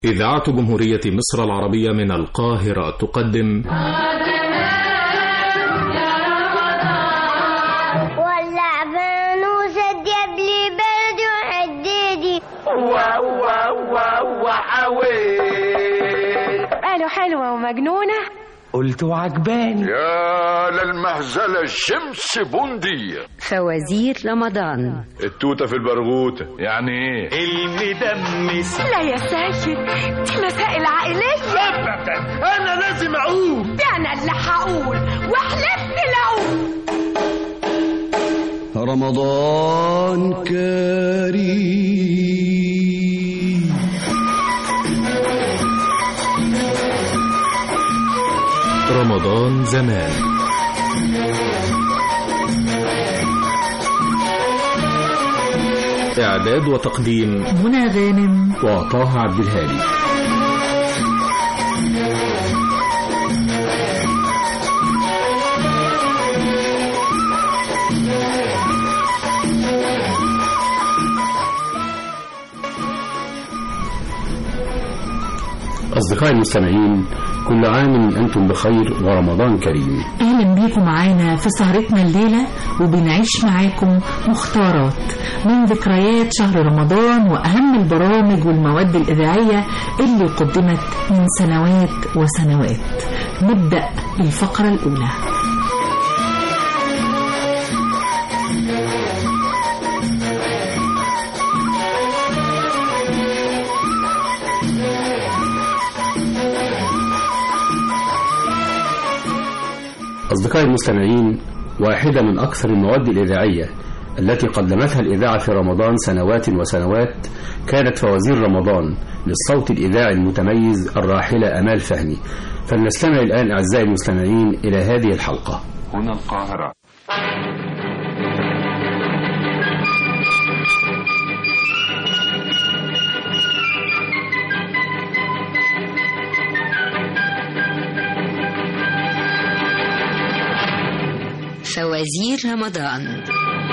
إذاعة جمهورية مصر العربية من القاهرة تقدم ولع فانوس الدب لي برد وحديدي وحوي قالوا حلوة ومجنونة، قلت وعجباني. يا للمهزلة الشمس بندية، فوازير رمضان، التوتة في البرغوتة يعني ايه؟ المدمس. لا يا سيد، دي مسائل عائلية. أبدا، أنا لازم أقول. ده أنا اللي هقول وحلفت لأقول. رمضان كريم، رمضان زمان. إعداد وتقديم منى غانم وطه عبد الهادي. أصدقائي المستمعين، كل عام أنتم بخير ورمضان كريم. أهلا بيكم معانا في سهرتنا الليلة، وبنعيش معاكم مختارات من ذكريات شهر رمضان وأهم البرامج والمواد الإذاعية اللي قدمت من سنوات وسنوات. نبدأ بالفقرة الأولى. أصدقائي المستمعين، واحدة من أكثر المواد الإذاعية التي قدمتها الإذاعة في رمضان سنوات وسنوات كانت فوازير رمضان للصوت الإذاعي المتميز الراحلة أمال فهمي. فلنستمع الآن أعزائي المستمعين إلى هذه الحلقة. هنا القاهرة. فوازير رمضان.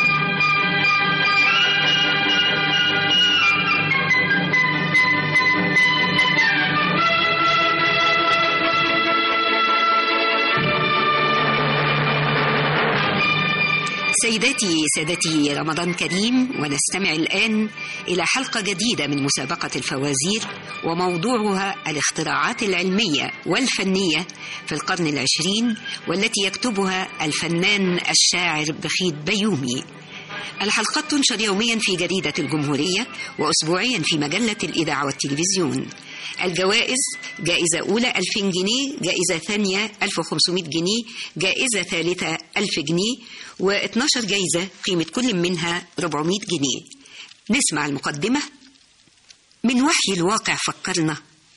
سيداتي سادتي، رمضان كريم، ونستمع الآن إلى حلقة جديدة من مسابقة الفوازير، وموضوعها الاختراعات العلمية والفنية في القرن العشرين، والتي يكتبها الفنان الشاعر بخيت بيومي. الحلقات تنشر يوميا في جريدة الجمهورية، وأسبوعيا في مجلة الإذاعة والتلفزيون. الجوائز: جائزة أولى 2000 جنيه، جائزة ثانية 1500 جنيه، جائزة ثالثة 1000 جنيه، و12 جائزة قيمة كل منها 400 جنيه. نسمع المقدمة. من وحي الواقع فكرنا،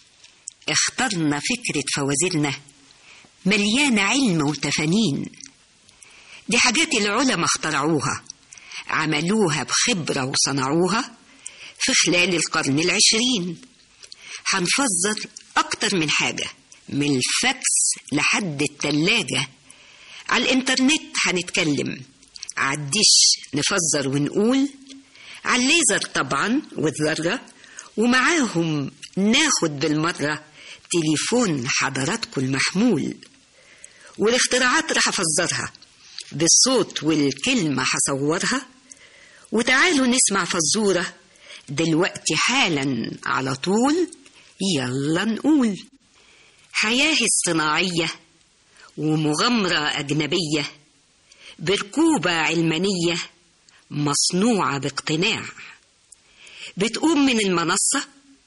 اخترنا فكرة فوازيرنا مليانة علم وتفانين. دي حاجات العلماء اخترعوها، عملوها بخبرة وصنعوها في خلال القرن العشرين. هنفزر أكتر من حاجة، من الفاكس لحد التلاجة. على الإنترنت هنتكلم، على الدش نفزر ونقول، على الليزر طبعا والذرة، ومعاهم ناخد بالمرة تليفون حضراتكم المحمول. والاختراعات رح أفزرها بالصوت والكلمة هصورها. وتعالوا نسمع فزورة دلوقتي حالا على طول. يلا نقول: حياة اصطناعية ومغامرة أجنبية بركوبة علمانية مصنوعة باقتناع. بتقوم من المنصة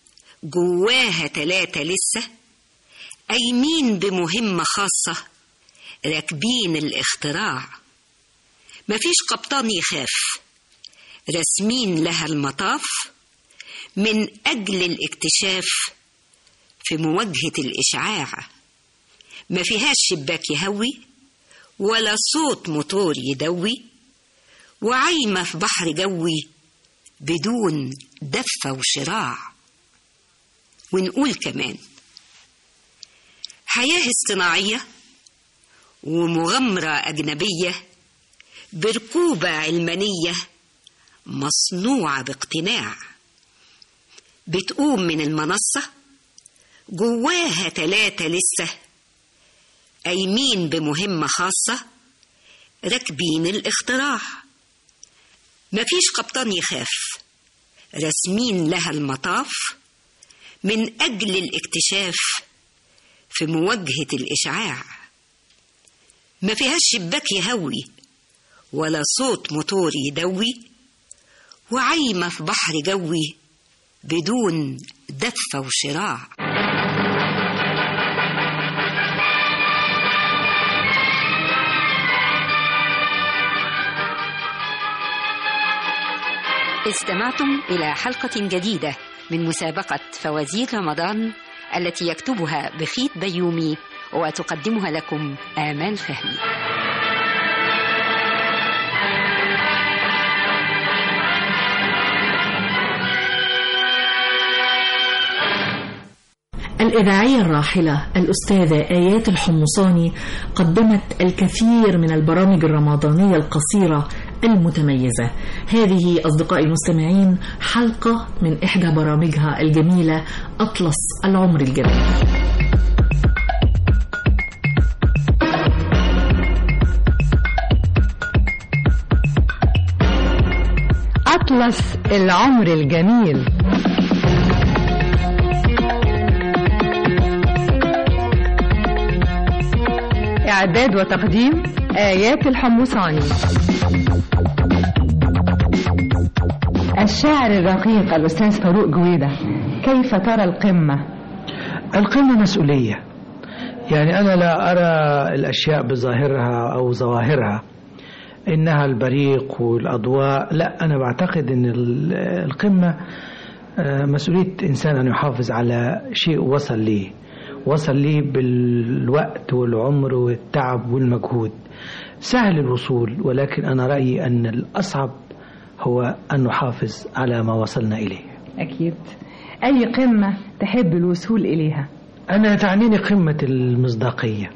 جواها 3 لسه قايمين بمهمة خاصة، راكبين الاختراع. مفيش قبطان يخاف، راسمين لها المطاف من أجل الاكتشاف في مواجهة الإشعاع. ما فيهاش شباك يهوي ولا صوت موتور يدوي، وعايمة في بحر جوي بدون دفة وشراع. ونقول كمان: حياة اصطناعية ومغامرة أجنبية بركوبة علمانية مصنوعة باقتناع. بتقوم من المنصة جواها 3 لسه قايمين بمهمة خاصة، راكبين الاختراع. مفيش قبطان يخاف، راسمين لها المطاف من أجل الاكتشاف في مواجهة الإشعاع. ما فيهاش شباك يهوي ولا صوت موتور يدوي، وعايمة في بحر جوي بدون دفة وشراع. استمعتم إلى حلقة جديدة من مسابقة فوازير رمضان التي يكتبها بخيت بيومي وتقدمها لكم آمال فهمي. الإذاعية الراحلة الأستاذة آيات الحمصاني قدمت الكثير من البرامج الرمضانية القصيرة المتميزة. هذه أصدقائي المستمعين حلقة من إحدى برامجها الجميلة أطلس العمر الجميل. أطلس العمر الجميل. إعداد وتقديم آيات الحمصاني. الشاعر الرقيق الأستاذ فاروق جويدة، كيف ترى القمة؟ القمة مسؤولية، يعني أنا لا أرى الأشياء بظاهرها أو ظواهرها إنها البريق والأضواء، لا، أنا بعتقد أن القمة مسؤولية إنسان أن يحافظ على شيء وصل لي بالوقت والعمر والتعب والمجهود. سهل الوصول، ولكن أنا رأيي أن الأصعب هو أن نحافظ على ما وصلنا إليه. أكيد. أي قمة تحب الوصول إليها؟ أنا تعنيني قمة المصداقية.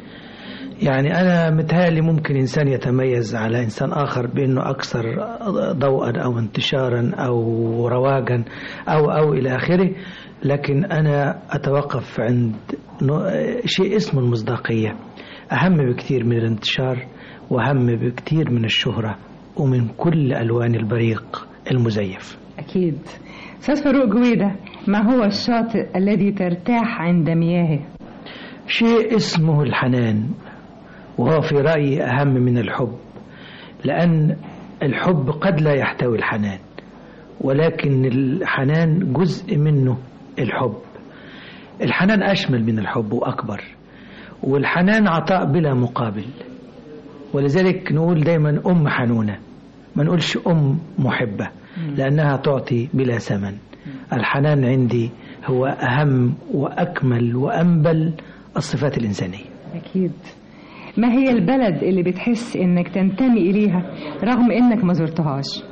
يعني أنا متهيألي ممكن إنسان يتميز على إنسان آخر بأنه أكثر ضوءا أو انتشارا أو رواجا أو إلى آخره، لكن أنا أتوقف عند شيء اسمه المصداقية. أهم بكثير من الانتشار، وأهم بكثير من الشهرة ومن كل ألوان البريق المزيف. أكيد. أستاذ فاروق جويدة، ما هو الشاطئ الذي ترتاح عند مياهه؟ شيء اسمه الحنان، وهو في رأيي أهم من الحب، لأن الحب قد لا يحتوي الحنان، ولكن الحنان جزء منه الحب. الحنان أشمل من الحب وأكبر، والحنان عطاء بلا مقابل، ولذلك نقول دايما أم حنونة، ما نقولش أم محبة، لأنها تعطي بلا ثمن. الحنان عندي هو أهم وأكمل وأنبل الصفات الإنسانية. أكيد. ما هي البلد اللي بتحس إنك تنتمي إليها رغم إنك ما زرتهاش؟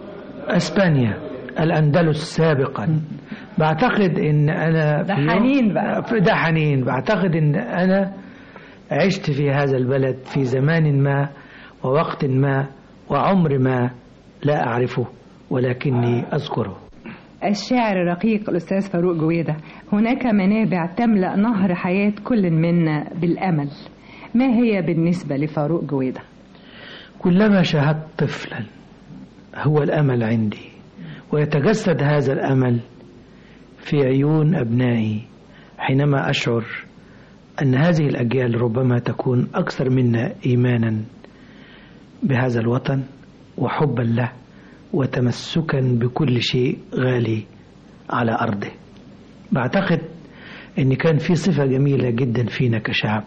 أسبانيا، الأندلس سابقا. بعتقد إن أنا ده حنين بقى. ده حنين. بعتقد إن أنا عشت في هذا البلد في زمان ما ووقت ما وعمر ما لا أعرفه، ولكني أذكره. الشاعر الرقيق الأستاذ فاروق جويدة، هناك منابع تملأ نهر حياة كل منا بالأمل، ما هي بالنسبة لفاروق جويدة؟ كلما شاهدت طفلا هو الأمل عندي، ويتجسد هذا الأمل في عيون أبنائي حينما أشعر أن هذه الأجيال ربما تكون أكثر منا إيمانا بهذا الوطن وحبا له وتمسكا بكل شيء غالي على أرضه. بعتقد أن كان في صفة جميلة جدا فينا كشعب،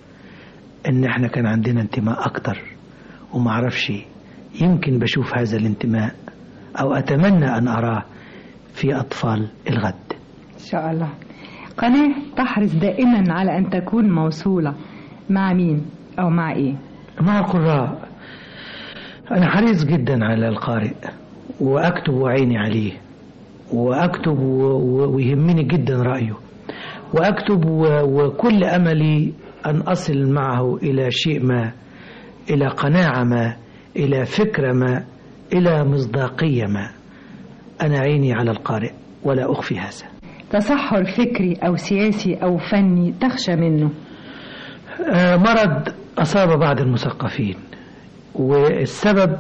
أن احنا كان عندنا انتماء أكتر، ومعرفش يمكن بشوف هذا الانتماء أو أتمنى أن أراه في أطفال الغد إن شاء الله. قناة تحرص دائما على أن تكون موصولة مع مين أو مع إيه؟ مع القراء. أنا حريص جدا على القارئ، وأكتب وعيني عليه، وأكتب ويهمني جدا رأيه، وأكتب وكل أملي أن أصل معه إلى شيء ما، إلى قناعة ما، إلى فكرة ما، إلى مصداقية ما. أنا عيني على القارئ ولا أخفي هذا. تصحر فكري أو سياسي أو فني تخشى منه؟ مرض أصاب بعض المثقفين، والسبب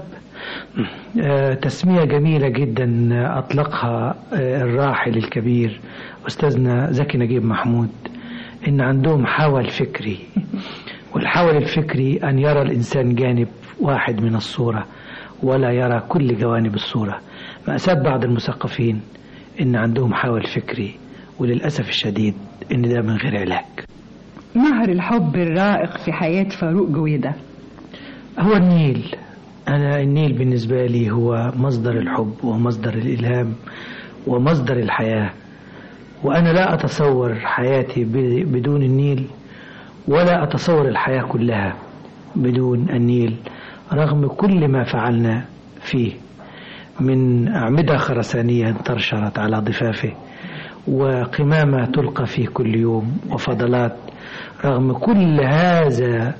تسمية جميلة جدا أطلقها الراحل الكبير أستاذنا زكي نجيب محمود، إن عندهم حول فكري، والحول الفكري أن يرى الإنسان جانب واحد من الصورة ولا يرى كل جوانب الصورة. مأساة بعض المثقفين إن عندهم حول فكري، وللأسف الشديد إن ده من غير علاج. نهر الحب الرائق في حياة فاروق جويدة هو النيل. أنا النيل بالنسبة لي هو مصدر الحب ومصدر الإلهام ومصدر الحياة، وأنا لا أتصور حياتي بدون النيل، ولا أتصور الحياة كلها بدون النيل، رغم كل ما فعلنا فيه من أعمدة خرسانية انتشرت على ضفافه، وقمامة تلقى فيه كل يوم، وفضلات. رغم كل هذا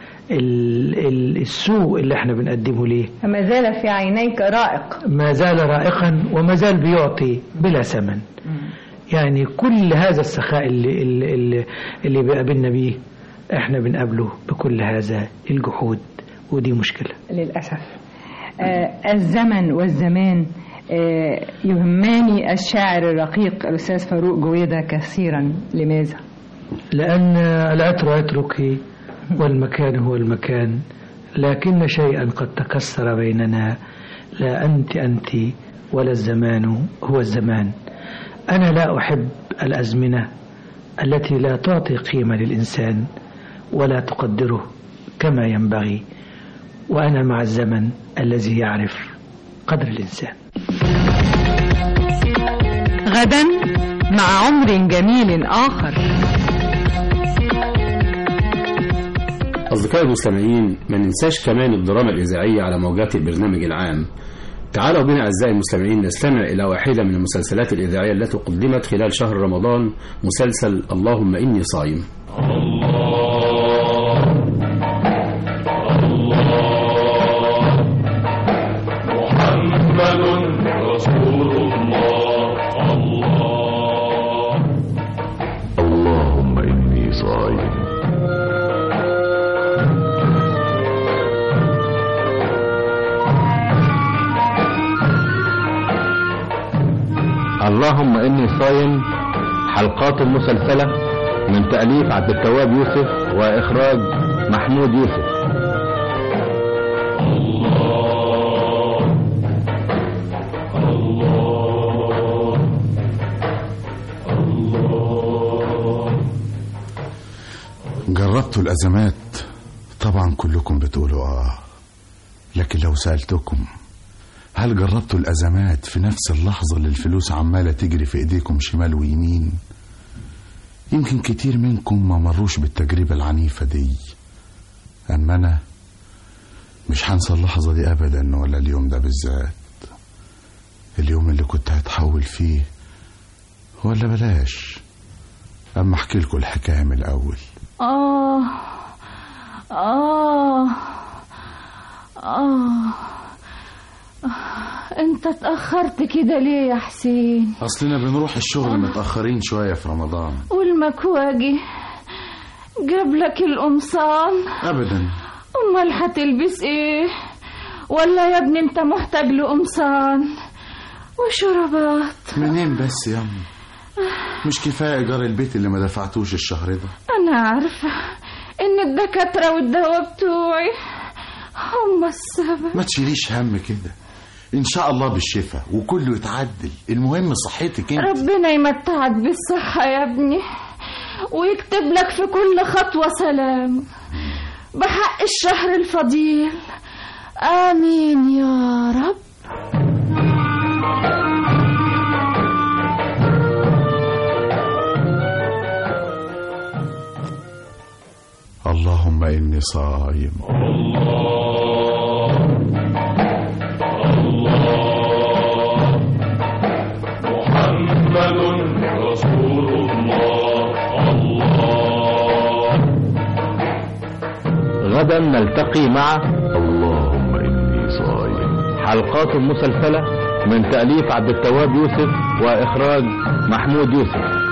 السوء اللي احنا بنقدمه ليه، ما زال في عينيك رائق، ما زال رائقا وما زال بيعطي بلا ثمن. يعني كل هذا السخاء اللي بيقابلنا بيه احنا بنقابله بكل هذا الجحود، ودي مشكلة للأسف. الزمن والزمان يهمني الشاعر الرقيق الأستاذ فاروق جويدة كثيرا. لماذا؟ لأن العطر عطرك والمكان هو المكان، لكن شيئا قد تكسر بيننا، لا أنت ولا الزمان هو الزمان. أنا لا أحب الأزمنة التي لا تعطي قيمة للإنسان ولا تقدره كما ينبغي، وأنا مع الزمن الذي يعرف قدر الإنسان. غدا مع عمر جميل آخر. أصدقائي المستمعين، ما ننساش كمان الدراما الإذاعية على موجات البرنامج العام. تعالوا بنا أعزائي المستمعين نستمع إلى واحدة من المسلسلات الإذاعية التي قدمت خلال شهر رمضان، مسلسل اللهم إني صايم. اللهم إني صايم. اللهم إني صايم، حلقات مسلسلة من تأليف عبد التواب يوسف وإخراج محمود يوسف. جربتوا الأزمات؟ طبعا كلكم بتقولوا لكن لو سألتكم هل جربتوا الأزمات في نفس اللحظة اللي الفلوس عمالة تجري في إيديكم شمال ويمين؟ يمكن كتير منكم ما مروش بالتجربة العنيفة دي، أما أنا مش هنسى اللحظة دي أبدا، ولا اليوم ده بالذات، اليوم اللي كنت هتحول فيه. ولا بلاش، أما أحكي لكم الحكاية من الأول. انت اتأخرت كده ليه يا حسين؟ أصلنا بنروح الشغل متأخرين شوية في رمضان. والمكواجي جاب لك القمصان؟ أبدا. امال هتلبس ايه؟ ولا يا ابني انت محتاج لقمصان وشرابات؟ منين بس يا أمي؟ مش كفاية إيجار البيت اللي ما دفعتوش الشهر ده؟ أنا عارفة إن الدكاترة والدواء بتوعي هم السبب. ما تشيليش هم كده، إن شاء الله بالشفاء وكله يتعدل. المهم صحتك انت. ربنا يمتعك بالصحة يا ابني، ويكتب لك في كل خطوة سلام بحق الشهر الفضيل. آمين يا رب. اللهم إني صايم. محمد رسول الله. غدا نلتقي مع اللهم إني صايم، حلقات مسلسلة من تأليف عبد التواب يوسف وإخراج محمود يوسف.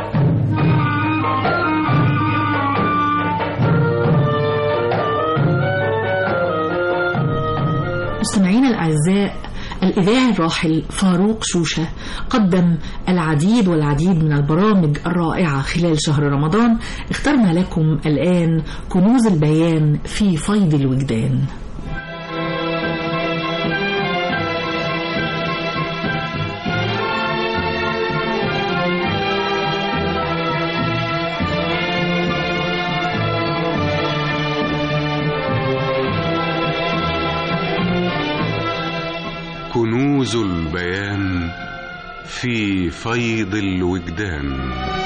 مستمعينا الأعزاء، الإذاعي الراحل فاروق شوشة قدم العديد والعديد من البرامج الرائعة خلال شهر رمضان. اخترنا لكم الآن كنوز البيان في فيض الوجدان. كنوز البيان في فيض الوجدان.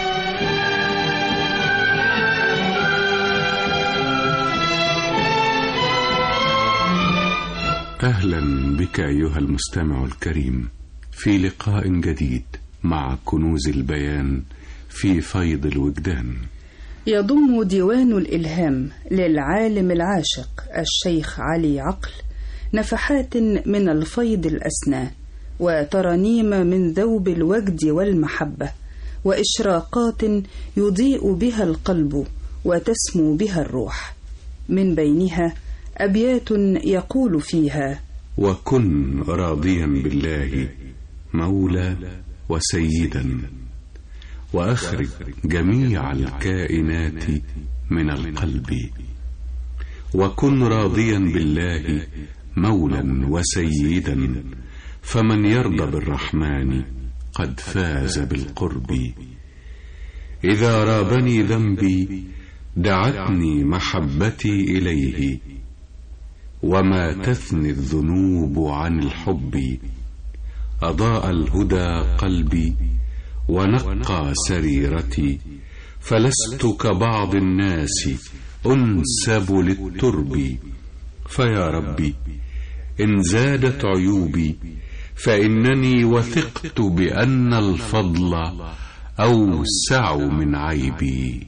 أهلا بك أيها المستمع الكريم في لقاء جديد مع كنوز البيان في فيض الوجدان. يضم ديوان الإلهام للعالم العاشق الشيخ علي عقل نفحات من الفيض الأسنى، وترانيم من ذوب الوجد والمحبة، وإشراقات يضيء بها القلب وتسمو بها الروح. من بينها أبيات يقول فيها: وكن راضيا بالله مولى وسيدا، وأخرج جميع الكائنات من القلب. وكن راضيا بالله مولا وسيدا، فمن يرضى بالرحمن قد فاز بالقرب. إذا رابني ذنبي دعتني محبتي إليه، وما تثني الذنوب عن الحب. أضاء الهدى قلبي ونقى سريرتي، فلست كبعض الناس أنسب للترب. فيا ربي إن زادت عيوبي فإنني وثقت بأن الفضل أوسع من عيبي.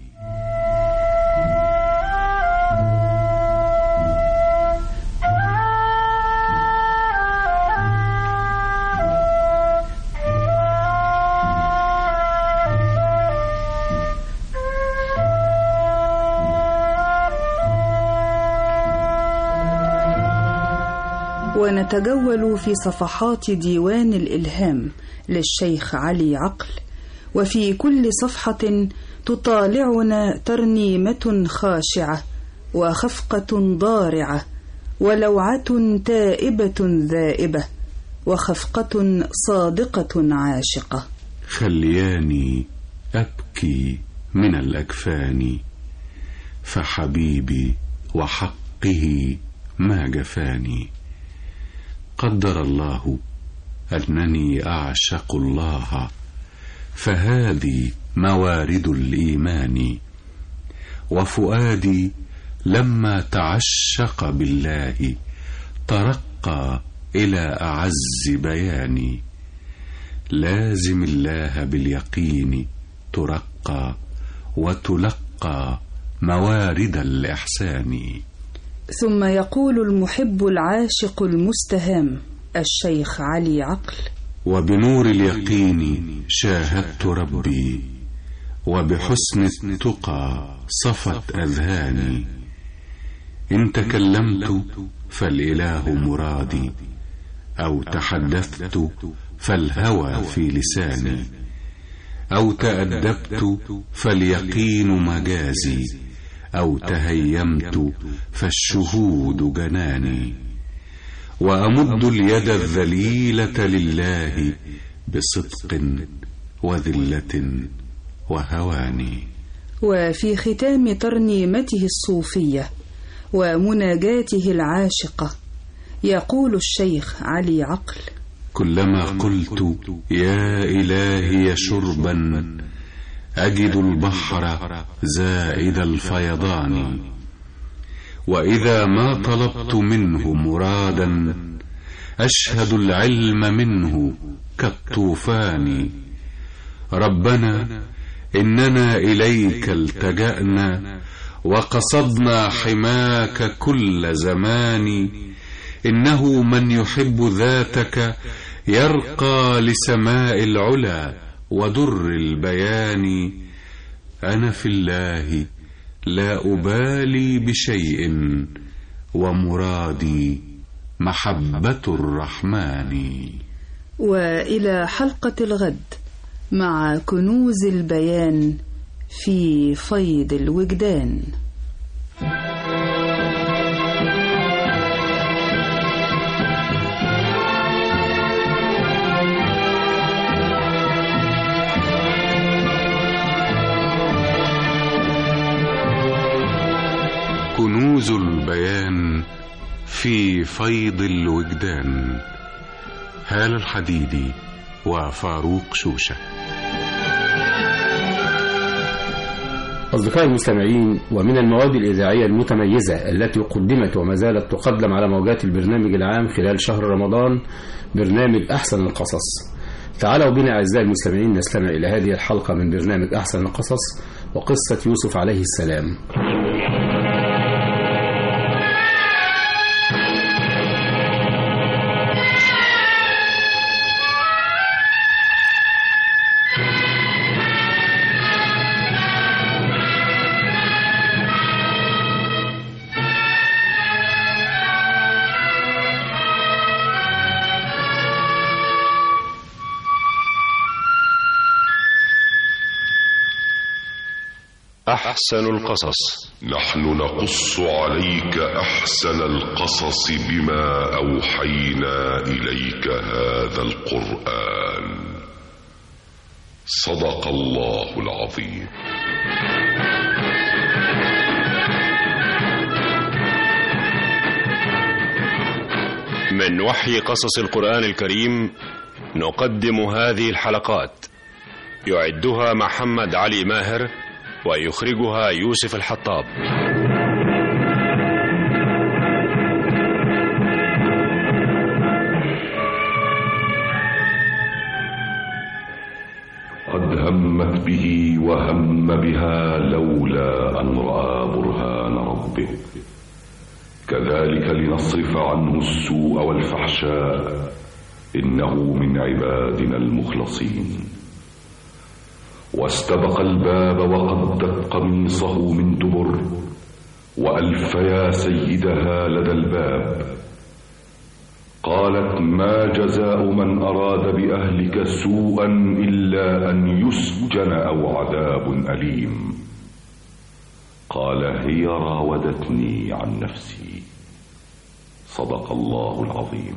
ونتجول في صفحات ديوان الإلهام للشيخ علي عقل، وفي كل صفحة تطالعنا ترنيمة خاشعة وخفقة ضارعة ولوعة تائبة ذائبة وخفقة صادقة عاشقة. خلياني أبكي من الأكفان، فحبيبي وحقه ما جفاني. قدر الله أنني أعشق الله، فهذه موارد الإيمان. وفؤادي لما تعشق بالله ترقى إلى أعز بيان. لازم الله باليقين ترقى وتلقى موارد الإحسان. ثم يقول المحب العاشق المستهام الشيخ علي عقل: وبنور اليقين شاهدت ربي، وبحسن التقى صفت أذهاني. إن تكلمت فالإله مرادي، أو تحدثت فالهوى في لساني، أو تأدبت فاليقين مجازي، أو تهيمت فالشهود جناني. وأمد اليد الذليلة لله بصدق وذلة وهوان. وفي ختام ترنيمته الصوفية ومناجاته العاشقة يقول الشيخ علي عقل: كلما قلت يا إلهي شربا أجد البحر زائد الفيضان. وإذا ما طلبت منه مرادا أشهد العلم منه كالطوفان. ربنا إننا إليك التجأنا، وقصدنا حماك كل زمان. إنه من يحب ذاتك يرقى لسماء العلا ودر البيان. أنا في الله لا أبالي بشيء ومرادي محبة الرحمن. وإلى حلقة الغد مع كنوز البيان في فيض الوجدان. كنوز البيان في فيض الوجدان. هالة الحديدي وفاروق شوشة. أصدقائي المستمعين، ومن المواد الإذاعية المتميزة التي قدمت وما زالت تقدم على موجات البرنامج العام خلال شهر رمضان برنامج أحسن القصص. تعالوا بنا أعزائي المستمعين نستمع إلى هذه الحلقة من برنامج أحسن القصص وقصة يوسف عليه السلام. أحسن القصص. نحن نقص عليك أحسن القصص بما أوحينا إليك هذا القرآن. صدق الله العظيم. من وحي قصص القرآن الكريم نقدم هذه الحلقات، يعدها محمد علي ماهر ويخرجها يوسف الحطاب. قد همت به وهم بها لولا أن رأى برهان ربه، كذلك لنصرف عنه السوء والفحشاء، إنه من عبادنا المخلصين. واستبق الباب وقدت قميصه من دبر، وألف يا سيدها لدى الباب. قالت: ما جزاء من أراد بأهلك سوءا إلا أن يسجن أو عذاب أليم. قال: هي راودتني عن نفسي. صدق الله العظيم.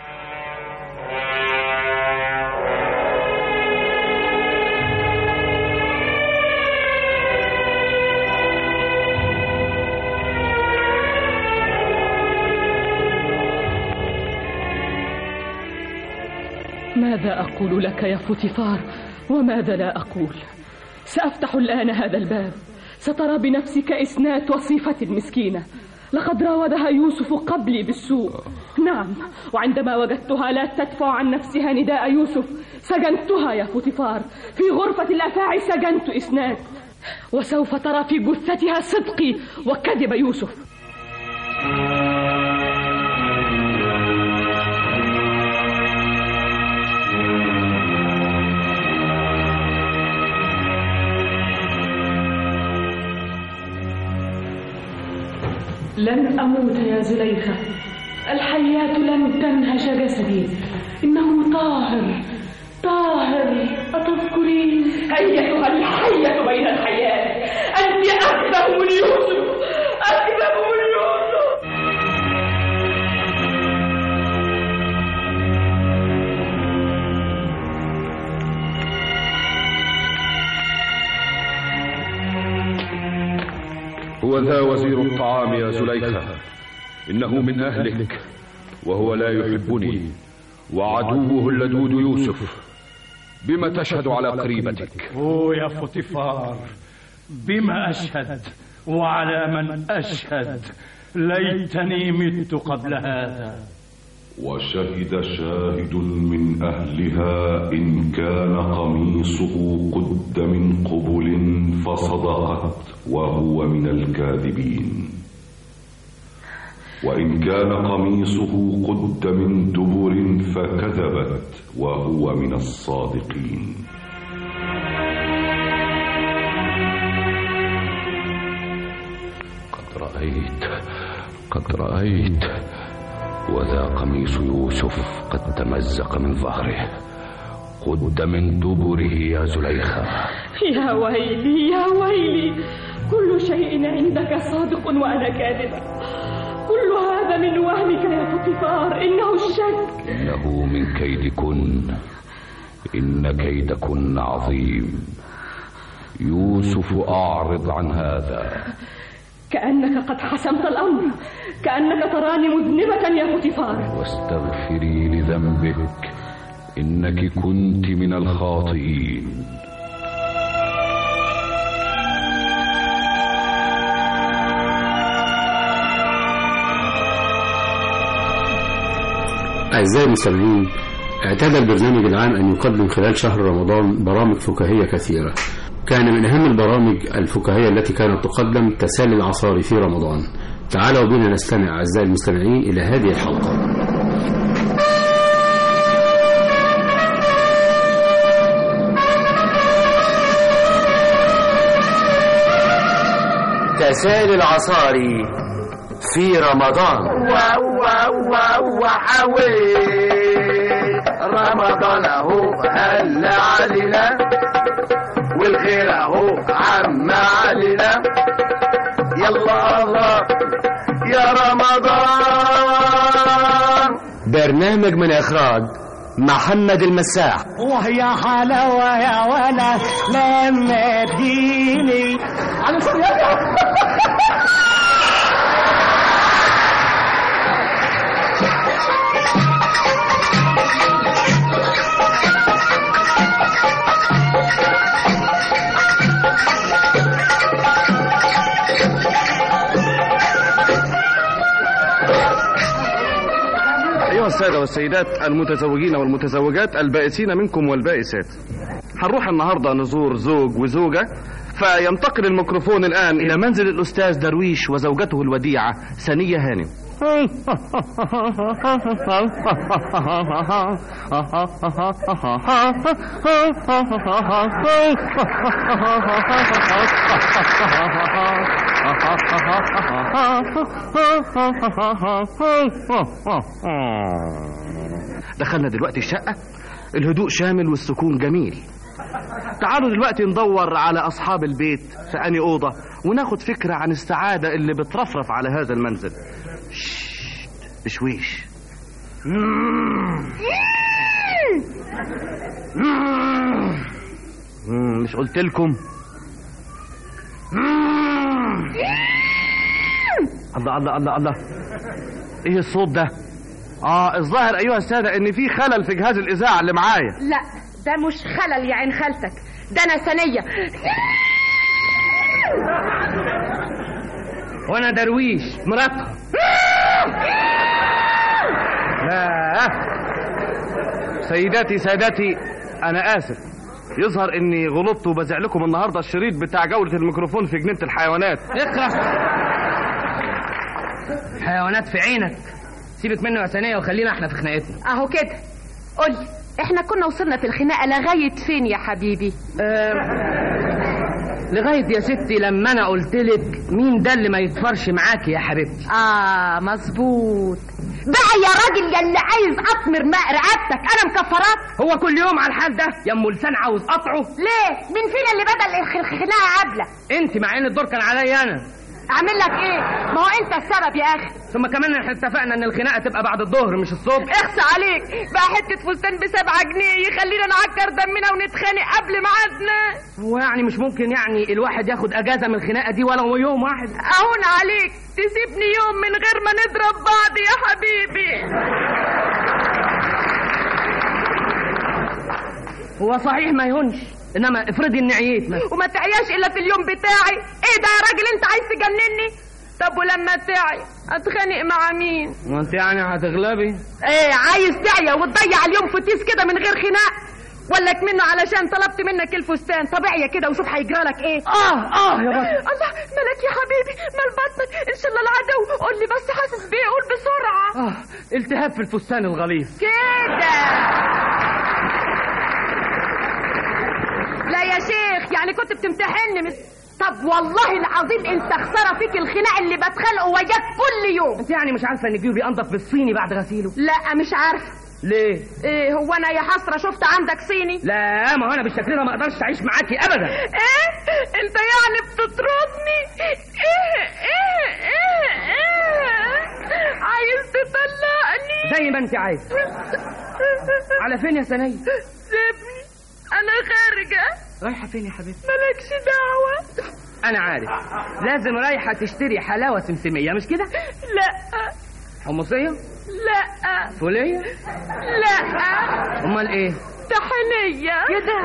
ماذا أقول لك يا فوتيفار وماذا لا أقول؟ سأفتح الآن هذا الباب، سترى بنفسك إسنات وصيفة المسكينة. لقد راودها يوسف قبلي بالسوء. نعم، وعندما وجدتها لا تدفع عن نفسها نداء يوسف سجنتها يا فوتيفار. في غرفة الأفاعي سجنت إسنات، وسوف ترى في جثتها صدقي وكذب يوسف. لن أموت يا زليخة، الحياة لن تنهش جسدي، إنه طاهر طاهر. أتذكرين أيتها الحية بين الحياة؟ أنت أكذب من يوسف، أكذب من يوسف. هو ذا وزير الطعام يا زليخة، إنه من أهلك وهو لا يحبني وعدوه اللدود يوسف. بما تشهد على قريبتك؟ يا فوتيفار، بما أشهد وعلى من أشهد؟ ليتني مت قبل هذا. وشهد شاهد من أهلها إن كان قميصه قد من قبل فصدقت وهو من الكاذبين. وإن كان قميصه قد من دبر فكذبت وهو من الصادقين. قد رأيت وذا قميص يوسف قد تمزق من ظهره قد من دبره يا زليخة. يا ويلي يا ويلي، كل شيء عندك صادق وأنا كاذبة. كل هذا من وهمك يا فطفار، إنه الشك. إنه من كيدكن، إن كيدكن عظيم. يوسف أعرض عن هذا. كأنك قد حسمت الأمر، كأنك تراني مذنبة يا فطفار. واستغفري لذنبك، إنك كنت من الخاطئين. أعزائي المستمعين، اعتاد البرنامج العام أن يقدم خلال شهر رمضان برامج فكاهية كثيرة. كان من أهم البرامج الفكاهية التي كانت تقدم تسالي العصاري في رمضان. تعالوا بنا نستمع أعزائي المستمعين إلى هذه الحلقة. تسالي العصاري في رمضان. وحوي رمضان اهو هل علينا والخير اهو عم علينا. يلا الله يا رمضان. برنامج من اخراج محمد المساح. وهي حلاوه يا ولا لما تجيني أيها السادة والسيدات المتزوجين والمتزوجات البائسين منكم والبائسات، هنروح النهاردة نزور زوج وزوجة، فينتقل الميكروفون الآن إلى منزل الأستاذ درويش وزوجته الوديعة سنية هانم. دخلنا دلوقتي الشقة، الهدوء شامل والسكون جميل. تعالوا دلوقتي ندور على أصحاب البيت في أنهي أوضة وناخد فكرة عن السعادة اللي بترفرف على هذا المنزل. بشويش. مش قلت لكم؟ الله الله الله الله، ايه الصوت ده؟ الظاهر ايها السادة ان في خلل في جهاز الاذاعة اللي معايا. لا ده مش خلل يا عين خالتك، ده انا ثانية. وانا درويش مراتها. لا سيداتي سادتي، انا اسف، يظهر اني غلطت وبزع لكم النهارده الشريط بتاع جولة الميكروفون في جنينة الحيوانات. اقرأ. حيوانات في عينك، سيبك منه يا ثانية وخلينا احنا في خناقتنا. اهو كده. قولي احنا كنا وصلنا في الخناقة لغاية فين يا حبيبي؟ لغاية يا ستي لما انا قلتلك مين ده اللي ما يتفرش معاكي يا حبيبتي. مظبوط بقى يا راجل، يا اللي عايز اطمر ماء رقبتك انا مكفرات. هو كل يوم على الحال ده يا ام لسان عاوز قطعه؟ ليه؟ مين فينا اللي بدل الخناقة قبله؟ انت، مع ان الدور كان عليا انا. اعمل لك ايه؟ ما هو انت السبب يا اخي. ثم كمان احنا اتفقنا ان الخناقه تبقى بعد الظهر مش الصبح. اخصى عليك بقى، حته فستان ب7 جنيه يخلينا نعكر دمنا ونتخانق قبل ميعادنا. هو يعني مش ممكن يعني الواحد ياخد اجازه من الخناقه دي ولو يوم واحد؟ اهون عليك تسيبني يوم من غير ما نضرب بعض يا حبيبي. هو صحيح ما يهونش، انما افرضي اني عييت وما تعياش الا في اليوم بتاعي. ايه ده يا راجل، انت عايز تجنني؟ طب ولما تعي اتخانق مع مين؟ وانت يعني هتغلبي؟ ايه عايز تعيا وتضيع اليوم فتيس كده من غير خناق؟ ولك منه علشان طلبت منك الفستان. طبيعي كده وشوف هيجرى لك ايه. يا بطل. الله مالك يا حبيبي؟ مال بطنك؟ ان شاء الله العدو. قول لي بس حاسس بيه، قول بسرعه. التهاب في الفستان الغليظ كده. لا يا شيخ، يعني كنت بتمتحني طب والله العظيم انت خساره فيك الخناق اللي بتخلقه وياك كل يوم. انت يعني مش عارفه ان جيوبي انضف بالصيني بعد غسيله؟ لا مش عارفه. ليه؟ ايه هو انا يا حسره شفت عندك صيني؟ لا ما هو انا بالشكل ده ما اقدرش اعيش معاكي ابدا. ايه انت يعني بتطردني؟ عايز تطلقني زي ما انت عايز. على فين يا سنية؟ سيبني انا خارجه. رايحه فين يا حبيبتي؟ مالكش دعوه. انا عارف لازم رايحه تشتري حلاوه سمسميه مش كده؟ لا. حمصيه؟ لا. فوليه؟ لا. امال ايه؟ طحينيه كده.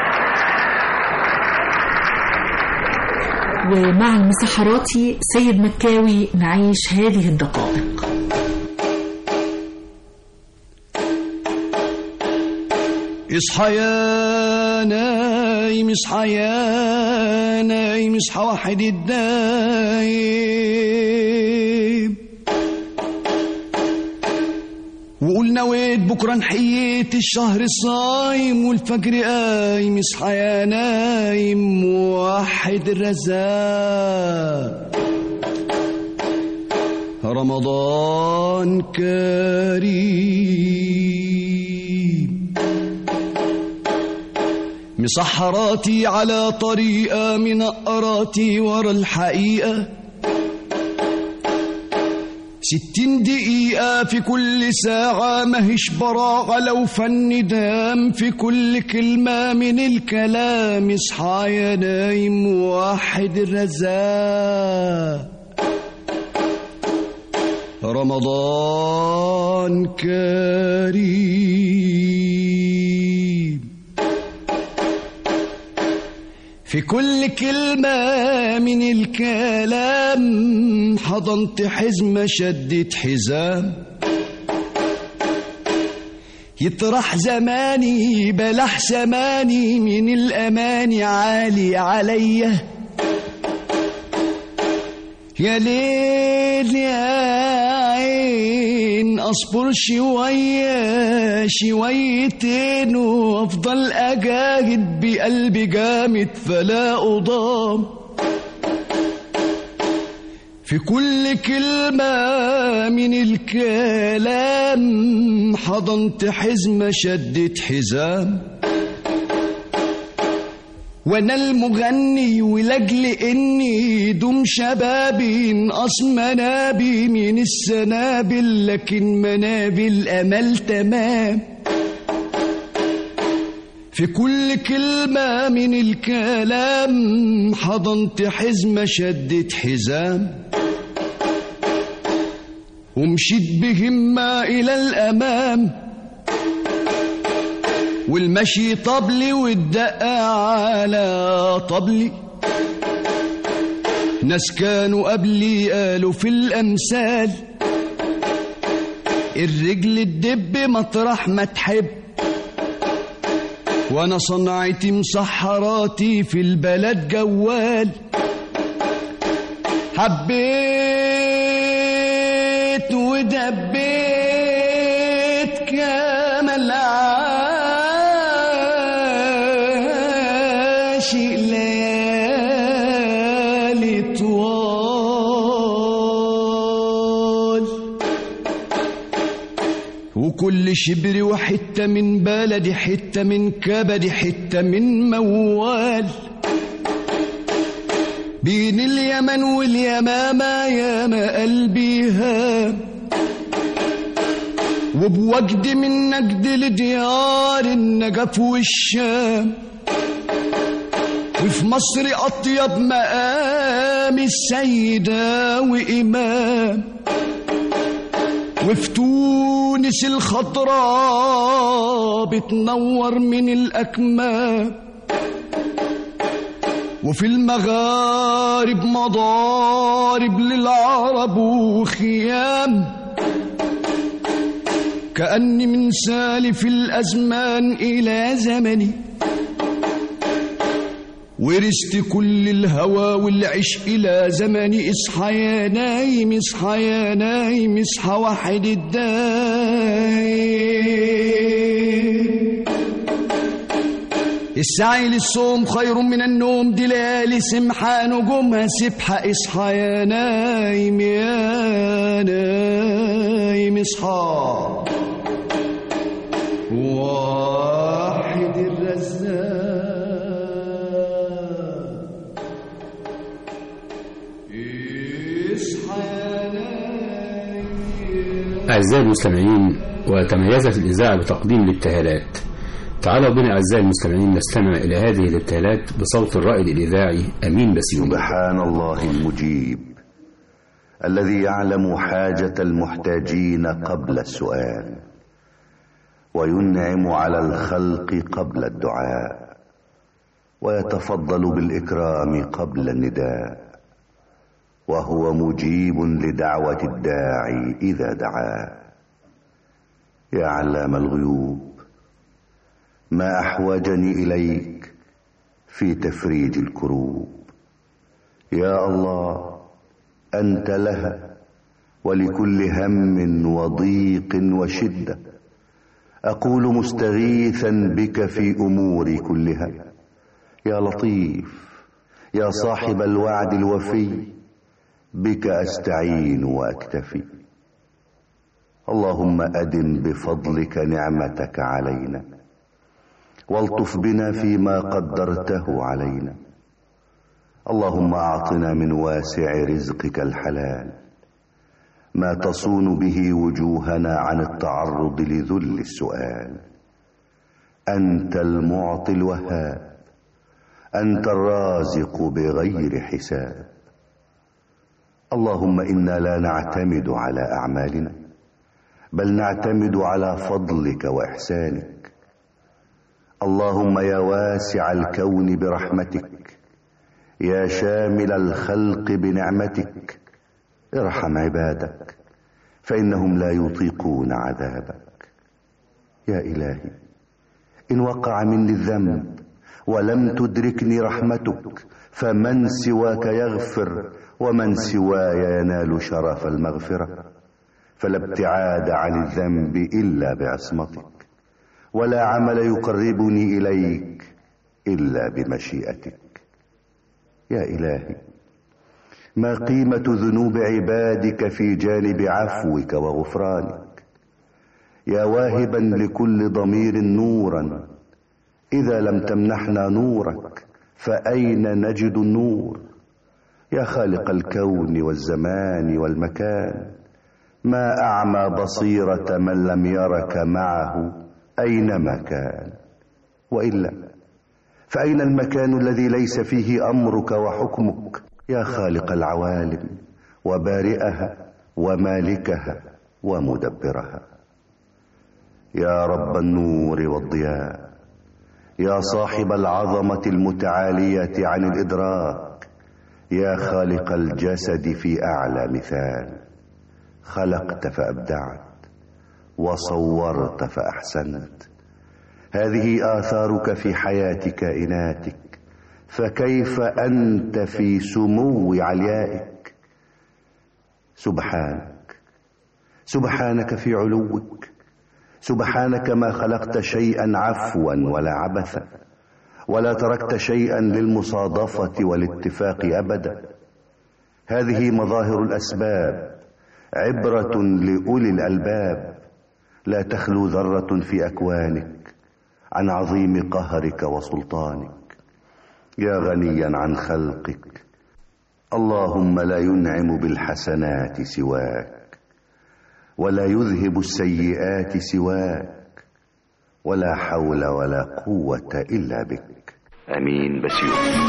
ومع المسحراتي سيد مكاوي نعيش هذه الدقائق. اصحى يا نايم، اصحى يا نايم، اصحى واحد الدايم، وقول نويت بكره نحييت الشهر الصايم والفجر قايم. اصحى يا نايم وحد الرزاق، رمضان كريم. مسحراتي على طريقة منقراتي ورا الحقيقة، 60 دقيقة في كل ساعة ماهيش براعة لو فن دام في كل كلمة من الكلام. اصحى يا نايم وحد الرزاق، رمضان كريم. في كل كلمة من الكلام حضنت حزمة شدت حزام، يطرح زماني بلح زماني من الأماني عالي عليا. يا ليل يا عين أصبر شوية شويتين وأفضل أجاهد بقلبي جامد فلا أضام. في كل كلمة من الكلام حضنت حزمة شدت حزام، وانا المغني ولاجل اني دوم شبابي انقص منابي من السنابل، لكن منابي الامل تمام. في كل كلمة من الكلام حضنت حزمة شدت حزام، ومشيت بهمة الى الامام، والمشي طبلي والدقة على طبلي. ناس كانوا قبلي قالوا في الأمثال الرجل الدب مطرح ما تحب، وانا صنعتي مسحراتي في البلد جوال. حبيت ودبيت كامل ليالي طوال، وكل شبر وحتة من بلدي حتة من كبدي حتة من موال. بين اليمن واليمامة ياما قلبي هام، وبوجد من نجد لديار النجف والشام. وفي مصر أطيب مقام السيدة وإمام، وفي تونس الخضراء بتنور من الأكمام، وفي المغارب مضارب للعرب وخيام. كأني من سالف الأزمان إلى زمني، ورثت كل الهوى والعشق إلى زمني. اصحى يا نايم اصحى يا نايم اصحى وحد الدايم. السعي للصوم خير من النوم، دي ليالي سمحة نجومها سبحة. اصحى يا نايم يا نايم اصحى واحد الرزاق. أعزائي المستمعين، وتميزت الإذاعة بتقديم الابتهالات. تعالوا بنا أعزائي المستمعين نستمع إلى هذه الابتهالات بصوت الرائد الإذاعي أمين بسيوني. سبحان الله المجيب الذي يعلم حاجة المحتاجين قبل السؤال، وينعم على الخلق قبل الدعاء، ويتفضل بالإكرام قبل النداء، وهو مجيب لدعوة الداعي إذا دعاه. يا علام الغيوب، ما أحوجني إليك في تفريج الكروب. يا الله، أنت لها ولكل هم وضيق وشدة. أقول مستغيثا بك في أموري كلها. يا لطيف، يا صاحب الوعد الوفي، بك أستعين وأكتفي. اللهم أدم بفضلك نعمتك علينا، والطف بنا فيما قدرته علينا. اللهم أعطنا من واسع رزقك الحلال ما تصون به وجوهنا عن التعرض لذل السؤال. أنت المعطي الوهاب، أنت الرازق بغير حساب. اللهم إنا لا نعتمد على أعمالنا، بل نعتمد على فضلك وإحسانك. اللهم يا واسع الكون برحمتك، يا شامل الخلق بنعمتك، ارحم عبادك فإنهم لا يطيقون عذابك. يا إلهي، إن وقع مني الذنب ولم تدركني رحمتك فمن سواك يغفر، ومن سواي ينال شرف المغفرة. فلا ابتعاد عن الذنب إلا بعصمتك، ولا عمل يقربني إليك إلا بمشيئتك. يا إلهي، ما قيمة ذنوب عبادك في جانب عفوك وغفرانك؟ يا واهبا لكل ضمير نورا، إذا لم تمنحنا نورك فأين نجد النور؟ يا خالق الكون والزمان والمكان، ما أعمى بصيرة من لم يرك معه أينما كان. وإلا فأين المكان الذي ليس فيه أمرك وحكمك؟ يا خالق العوالم وبارئها ومالكها ومدبرها. يا رب النور والضياء، يا صاحب العظمة المتعالية عن الإدراك، يا خالق الجسد في أعلى مثال. خلقت فأبدعت، وصورت فأحسنت، هذه آثارك في حياة كائناتك، فكيف أنت في سمو عليائك؟ سبحانك، سبحانك في علوك، سبحانك ما خلقت شيئا عفوا ولا عبثا، ولا تركت شيئا للمصادفة والاتفاق أبدا. هذه مظاهر الأسباب، عبرة لأولي الألباب، لا تخلو ذرة في أكوانك عن عظيم قهرك وسلطانك. يا غنيا عن خلقك، اللهم لا ينعم بالحسنات سواك، ولا يذهب السيئات سواك، ولا حول ولا قوة إلا بك. أمين بسيوني.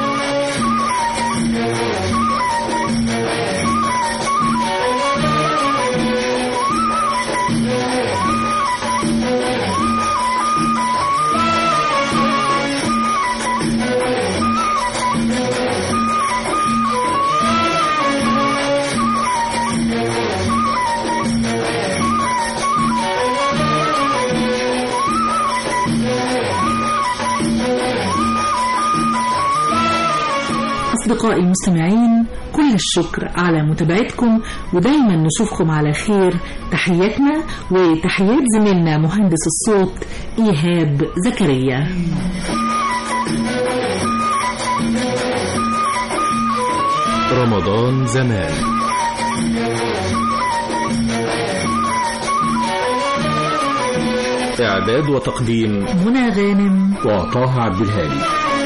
أصدقائي المستمعين، كل الشكر على متابعتكم، ودايما نشوفكم على خير. تحياتنا وتحيات زميلنا مهندس الصوت إيهاب زكريا. رمضان زمان. إعداد وتقديم منى غانم وطه عبد الهادي.